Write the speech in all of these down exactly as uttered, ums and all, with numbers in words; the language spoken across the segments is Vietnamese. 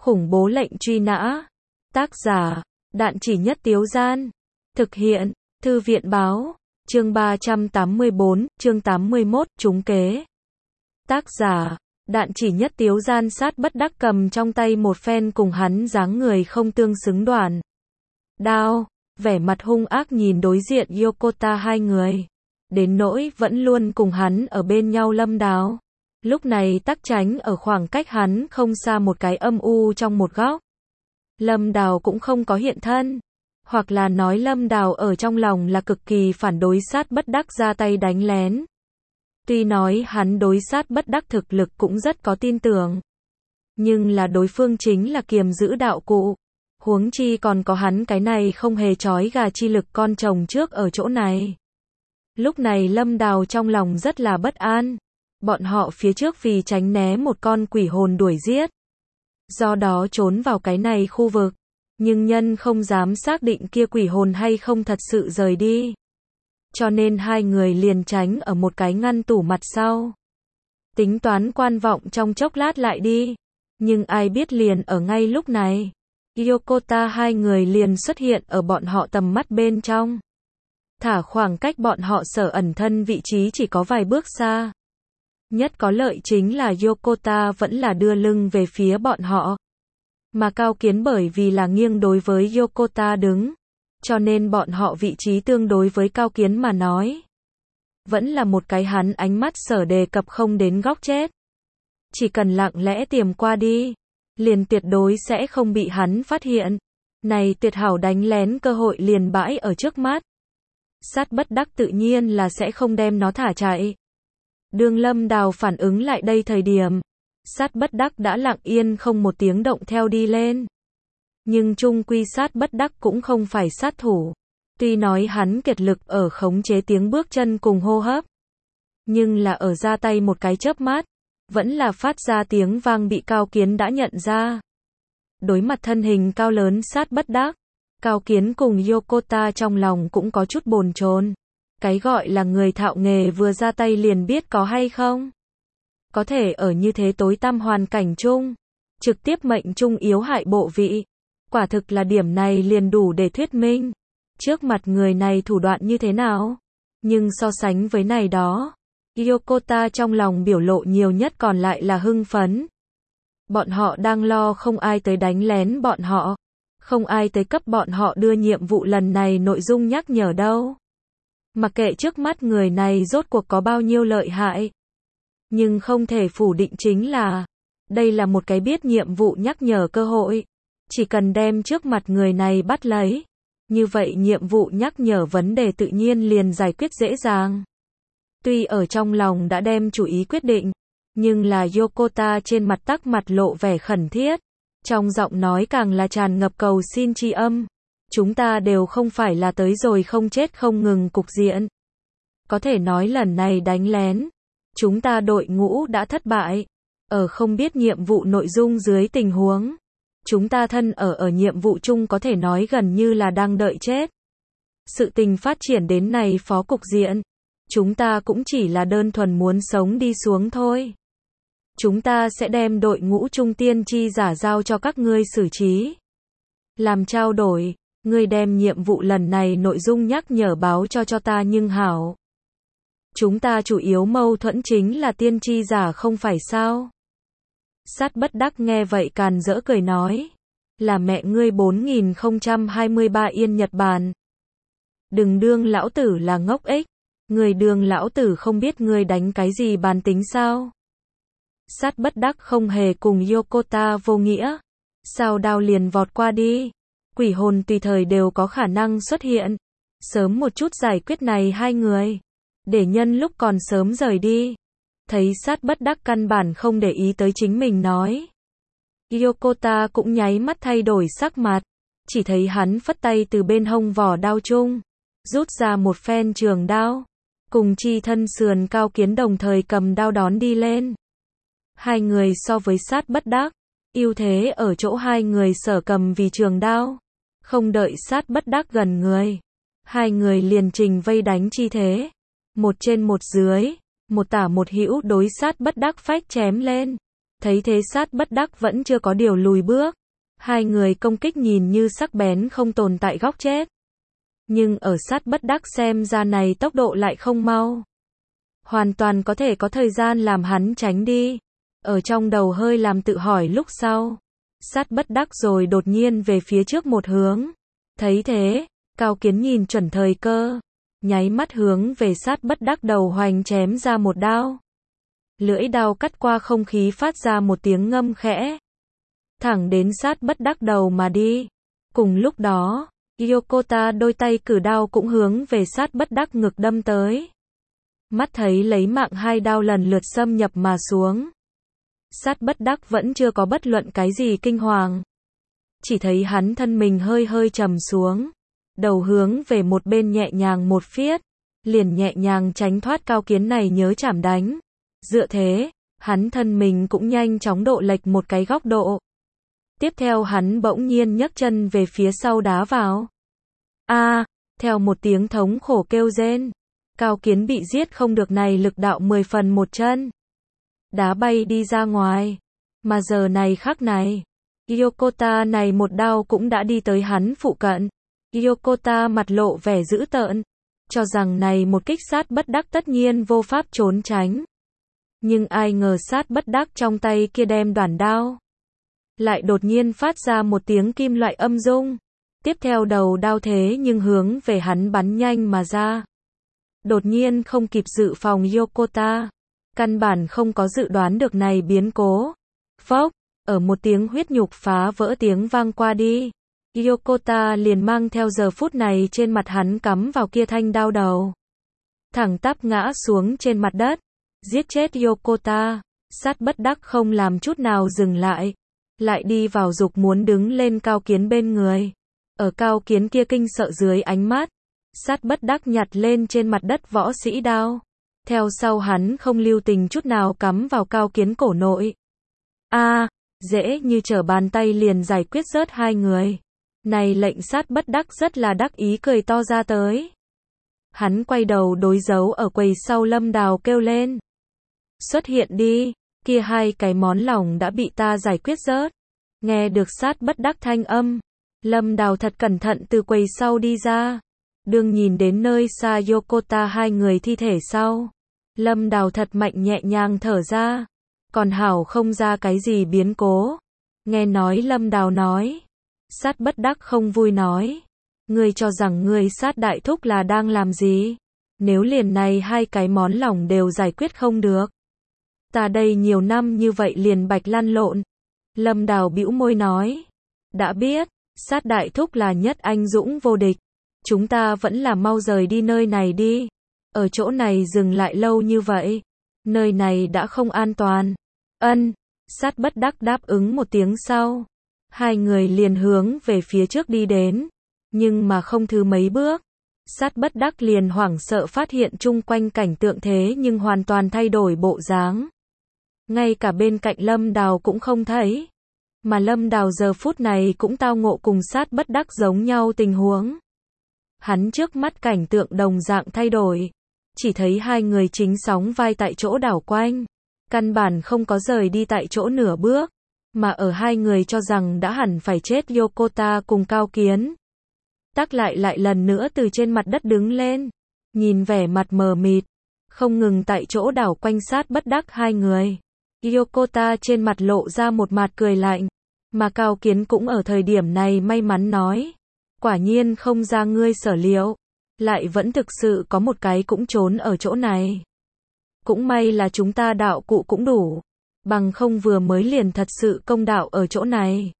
Khủng bố lệnh truy nã. Tác giả, Đạn Chỉ Nhất Tiếu Gian. Thực hiện, Thư viện báo. Chương ba trăm tám mươi bốn, chương tám mươi mốt, trúng kế. Tác giả, Đạn Chỉ Nhất Tiếu Gian. Sát bất đắc cầm trong tay một phen cùng hắn dáng người không tương xứng đoạn đao, vẻ mặt hung ác nhìn đối diện Yokota hai người. Đến nỗi vẫn luôn cùng hắn ở bên nhau Lâm Đào. Lúc này tắc tránh ở khoảng cách hắn không xa một cái âm u trong một góc. Lâm Đào cũng không có hiện thân. Hoặc là nói Lâm Đào ở trong lòng là cực kỳ phản đối sát bất đắc ra tay đánh lén. Tuy nói hắn đối sát bất đắc thực lực cũng rất có tin tưởng. Nhưng là đối phương chính là kiềm giữ đạo cụ. Huống chi còn có hắn cái này không hề trói gà chi lực con chồng trước ở chỗ này. Lúc này Lâm Đào trong lòng rất là bất an. Bọn họ phía trước vì tránh né một con quỷ hồn đuổi giết. Do đó trốn vào cái này khu vực. Nhưng nhân không dám xác định kia quỷ hồn hay không thật sự rời đi. Cho nên hai người liền tránh ở một cái ngăn tủ mặt sau. Tính toán quan vọng trong chốc lát lại đi. Nhưng ai biết liền ở ngay lúc này. Yokota hai người liền xuất hiện ở bọn họ tầm mắt bên trong. Thả khoảng cách bọn họ sở ẩn thân vị trí chỉ có vài bước xa. Nhất có lợi chính là Yokota vẫn là đưa lưng về phía bọn họ. Mà Cao Kiến bởi vì là nghiêng đối với Yokota đứng. Cho nên bọn họ vị trí tương đối với Cao Kiến mà nói. Vẫn là một cái hắn ánh mắt sở đề cập không đến góc chết. Chỉ cần lặng lẽ tiềm qua đi. Liền tuyệt đối sẽ không bị hắn phát hiện. Này tuyệt hảo đánh lén cơ hội liền bãi ở trước mắt. Sát bất đắc tự nhiên là sẽ không đem nó thả chạy. Đương Lâm Đào phản ứng lại đây thời điểm. Sát bất đắc đã lặng yên không một tiếng động theo đi lên. Nhưng chung quy sát bất đắc cũng không phải sát thủ. Tuy nói hắn kiệt lực ở khống chế tiếng bước chân cùng hô hấp. Nhưng là ở ra tay một cái chớp mắt. Vẫn là phát ra tiếng vang bị Cao Kiến đã nhận ra. Đối mặt thân hình cao lớn sát bất đắc. Cao Kiến cùng Yokota trong lòng cũng có chút bồn chồn. Cái gọi là người thạo nghề vừa ra tay liền biết có hay không. Có thể ở như thế tối tăm hoàn cảnh chung. Trực tiếp mệnh trung yếu hại bộ vị. Quả thực là điểm này liền đủ để thuyết minh. Trước mặt người này thủ đoạn như thế nào. Nhưng so sánh với này đó. Yokota trong lòng biểu lộ nhiều nhất còn lại là hưng phấn. Bọn họ đang lo không ai tới đánh lén bọn họ. Không ai tới cấp bọn họ đưa nhiệm vụ lần này nội dung nhắc nhở đâu. Mặc kệ trước mắt người này rốt cuộc có bao nhiêu lợi hại. Nhưng không thể phủ định chính là. Đây là một cái biết nhiệm vụ nhắc nhở cơ hội. Chỉ cần đem trước mặt người này bắt lấy. Như vậy nhiệm vụ nhắc nhở vấn đề tự nhiên liền giải quyết dễ dàng. Tuy ở trong lòng đã đem chủ ý quyết định. Nhưng là Yokota trên mặt tắc mặt lộ vẻ khẩn thiết. Trong giọng nói càng là tràn ngập cầu xin tri âm. Chúng ta đều không phải là tới rồi không chết không ngừng cục diện. Có thể nói lần này đánh lén. Chúng ta đội ngũ đã thất bại. Ở không biết nhiệm vụ nội dung dưới tình huống. Chúng ta thân ở ở nhiệm vụ chung có thể nói gần như là đang đợi chết. Sự tình phát triển đến này phó cục diện. Chúng ta cũng chỉ là đơn thuần muốn sống đi xuống thôi. Chúng ta sẽ đem đội ngũ trung tiên chi giả giao cho các ngươi xử trí. Làm trao đổi, ngươi đem nhiệm vụ lần này nội dung nhắc nhở báo cho cho ta nhưng hảo. Chúng ta chủ yếu mâu thuẫn chính là tiên chi giả không phải sao. Sát bất đắc nghe vậy càn rỡ cười nói. Là mẹ ngươi bốn nghìn không trăm hai mươi ba yên Nhật Bản. Đừng đương lão tử là ngốc ích. Người đương lão tử không biết ngươi đánh cái gì bàn tính sao. Sát bất đắc không hề cùng Yokota vô nghĩa. Sao đao liền vọt qua đi. Quỷ hồn tùy thời đều có khả năng xuất hiện. Sớm một chút giải quyết này hai người. Để nhân lúc còn sớm rời đi. Thấy sát bất đắc căn bản không để ý tới chính mình nói. Yokota cũng nháy mắt thay đổi sắc mặt. Chỉ thấy hắn phất tay từ bên hông vỏ đao chung. Rút ra một phen trường đao. Cùng chi thân sườn Cao Kiến đồng thời cầm đao đón đi lên. Hai người so với sát bất đắc. Ưu thế ở chỗ hai người sở cầm vì trường đao. Không đợi sát bất đắc gần người. Hai người liền trình vây đánh chi thế. Một trên một dưới. Một tả một hữu đối sát bất đắc phách chém lên. Thấy thế Sát Bất Đắc vẫn chưa có điều lùi bước. Hai người công kích nhìn như sắc bén không tồn tại góc chết. Nhưng ở Sát Bất Đắc xem ra này tốc độ lại không mau. Hoàn toàn có thể có thời gian làm hắn tránh đi. Ở trong đầu hơi làm tự hỏi lúc sau. Sát Bất Đắc rồi đột nhiên về phía trước một hướng. Thấy thế, Cao Kiến nhìn chuẩn thời cơ. Nháy mắt hướng về Sát Bất Đắc đầu hoành chém ra một đao. Lưỡi đao cắt qua không khí phát ra một tiếng ngâm khẽ. Thẳng đến Sát Bất Đắc đầu mà đi. Cùng lúc đó, Yokota đôi tay cử đao cũng hướng về Sát Bất Đắc ngực đâm tới. Mắt thấy lấy mạng hai đao lần lượt xâm nhập mà xuống. Sát Bất Đắc vẫn chưa có bất luận cái gì kinh hoàng. Chỉ thấy hắn thân mình hơi hơi trầm xuống. Đầu hướng về một bên nhẹ nhàng một phiết. Liền nhẹ nhàng tránh thoát Cao Kiến này nhớ chảm đánh. Dựa thế, hắn thân mình cũng nhanh chóng độ lệch một cái góc độ. Tiếp theo hắn bỗng nhiên nhấc chân về phía sau đá vào. A, à, theo một tiếng thống khổ kêu rên. Cao Kiến bị giết không được này lực đạo mười phần một chân. Đá bay đi ra ngoài. Mà giờ này khắc này, Yokota này một đao cũng đã đi tới hắn phụ cận. Yokota mặt lộ vẻ dữ tợn. Cho rằng này một kích Sát Bất Đắc tất nhiên vô pháp trốn tránh. Nhưng ai ngờ Sát Bất Đắc trong tay kia đem đoản đao. Lại đột nhiên phát ra một tiếng kim loại âm rung. Tiếp theo đầu đao thế nhưng hướng về hắn bắn nhanh mà ra. Đột nhiên không kịp dự phòng Yokota. Căn bản không có dự đoán được này biến cố. Phốc, ở một tiếng huyết nhục phá vỡ tiếng vang qua đi. Yokota liền mang theo giờ phút này trên mặt hắn cắm vào kia thanh đao đầu. Thẳng tắp ngã xuống trên mặt đất. Giết chết Yokota. Sát Bất Đắc không làm chút nào dừng lại. Lại đi vào dục muốn đứng lên Cao Kiến bên người. Ở Cao Kiến kia kinh sợ dưới ánh mắt. Sát Bất Đắc nhặt lên trên mặt đất võ sĩ đao. Theo sau hắn không lưu tình chút nào cắm vào Cao Kiến cổ nội. A, à, dễ như trở bàn tay liền giải quyết rớt hai người. Này lệnh Sát Bất Đắc rất là đắc ý cười to ra tới. Hắn quay đầu đối dấu ở quầy sau Lâm Đào kêu lên. Xuất hiện đi, kia hai cái món lòng đã bị ta giải quyết rớt. Nghe được Sát Bất Đắc thanh âm. Lâm Đào thật cẩn thận từ quầy sau đi ra. Đương nhìn đến nơi xa Yokota hai người thi thể sau. Lâm Đào thật mạnh nhẹ nhàng thở ra. Còn hảo không ra cái gì biến cố. Nghe nói Lâm Đào nói. Sát Bất Đắc không vui nói. Ngươi cho rằng ngươi Sát đại thúc là đang làm gì? Nếu liền này hai cái món lòng đều giải quyết không được. Ta đây nhiều năm như vậy liền bạch lăn lộn. Lâm Đào bĩu môi nói. Đã biết, Sát đại thúc là nhất anh dũng vô địch. Chúng ta vẫn là mau rời đi nơi này đi. Ở chỗ này dừng lại lâu như vậy. Nơi này đã không an toàn. Ân, Sát Bất Đắc đáp ứng một tiếng sau. Hai người liền hướng về phía trước đi đến. Nhưng mà không thứ mấy bước. Sát Bất Đắc liền hoảng sợ phát hiện chung quanh cảnh tượng thế nhưng hoàn toàn thay đổi bộ dáng. Ngay cả bên cạnh Lâm Đào cũng không thấy. Mà Lâm Đào giờ phút này cũng tao ngộ cùng Sát Bất Đắc giống nhau tình huống. Hắn trước mắt cảnh tượng đồng dạng thay đổi. Chỉ thấy hai người chính sóng vai tại chỗ đảo quanh. Căn bản không có rời đi tại chỗ nửa bước. Mà ở hai người cho rằng đã hẳn phải chết Yokota cùng Cao Kiến. Tắc lại lại lần nữa từ trên mặt đất đứng lên. Nhìn vẻ mặt mờ mịt. Không ngừng tại chỗ đảo quanh Sát Bất Đắc hai người. Yokota trên mặt lộ ra một mặt cười lạnh. Mà Cao Kiến cũng ở thời điểm này may mắn nói. Quả nhiên không ra ngươi sở liệu. Lại vẫn thực sự có một cái cũng trốn ở chỗ này. Cũng may là chúng ta đạo cụ cũng đủ. Bằng không vừa mới liền thật sự công đạo ở chỗ này.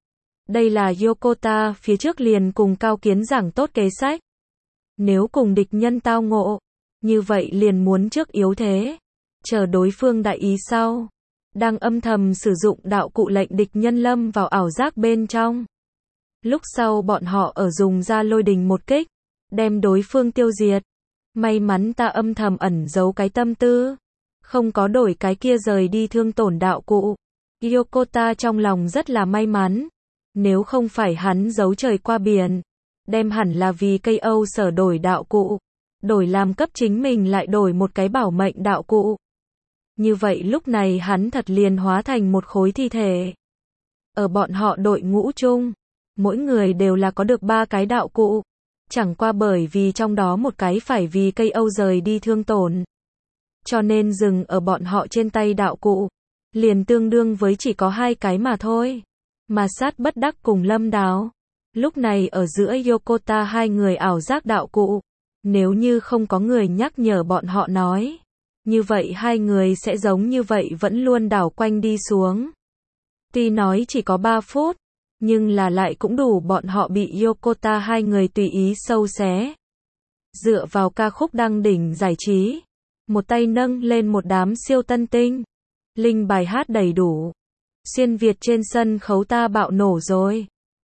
Đây là Yokota phía trước liền cùng Cao Kiến giảng tốt kế sách. Nếu cùng địch nhân tao ngộ. Như vậy liền muốn trước yếu thế. Chờ đối phương đại ý sau. Đang âm thầm sử dụng đạo cụ lệnh địch nhân lâm vào ảo giác bên trong. Lúc sau bọn họ ở dùng ra lôi đình một kích. Đem đối phương tiêu diệt. May mắn ta âm thầm ẩn giấu cái tâm tư. Không có đổi cái kia rời đi thương tổn đạo cụ. Yokota trong lòng rất là may mắn. Nếu không phải hắn giấu trời qua biển. Đem hẳn là vì cây Âu sở đổi đạo cụ. Đổi làm cấp chính mình lại đổi một cái bảo mệnh đạo cụ. Như vậy lúc này hắn thật liền hóa thành một khối thi thể. Ở bọn họ đội ngũ chung, mỗi người đều là có được ba cái đạo cụ. Chẳng qua bởi vì trong đó một cái phải vì cây âu rời đi thương tổn. Cho nên dừng ở bọn họ trên tay đạo cụ. Liền tương đương với chỉ có hai cái mà thôi. Mà sát bất đắc cùng Lâm Đáo. Lúc này ở giữa Yokota hai người ảo giác đạo cụ. Nếu như không có người nhắc nhở bọn họ nói. Như vậy hai người sẽ giống như vậy vẫn luôn đảo quanh đi xuống. Tuy nói chỉ có ba phút. Nhưng là lại cũng đủ bọn họ bị Yokota hai người tùy ý sâu xé. Dựa vào ca khúc đăng đỉnh giải trí. Một tay nâng lên một đám siêu tân tinh. Linh bài hát đầy đủ. Xuyên Việt trên sân khấu ta bạo nổ rồi.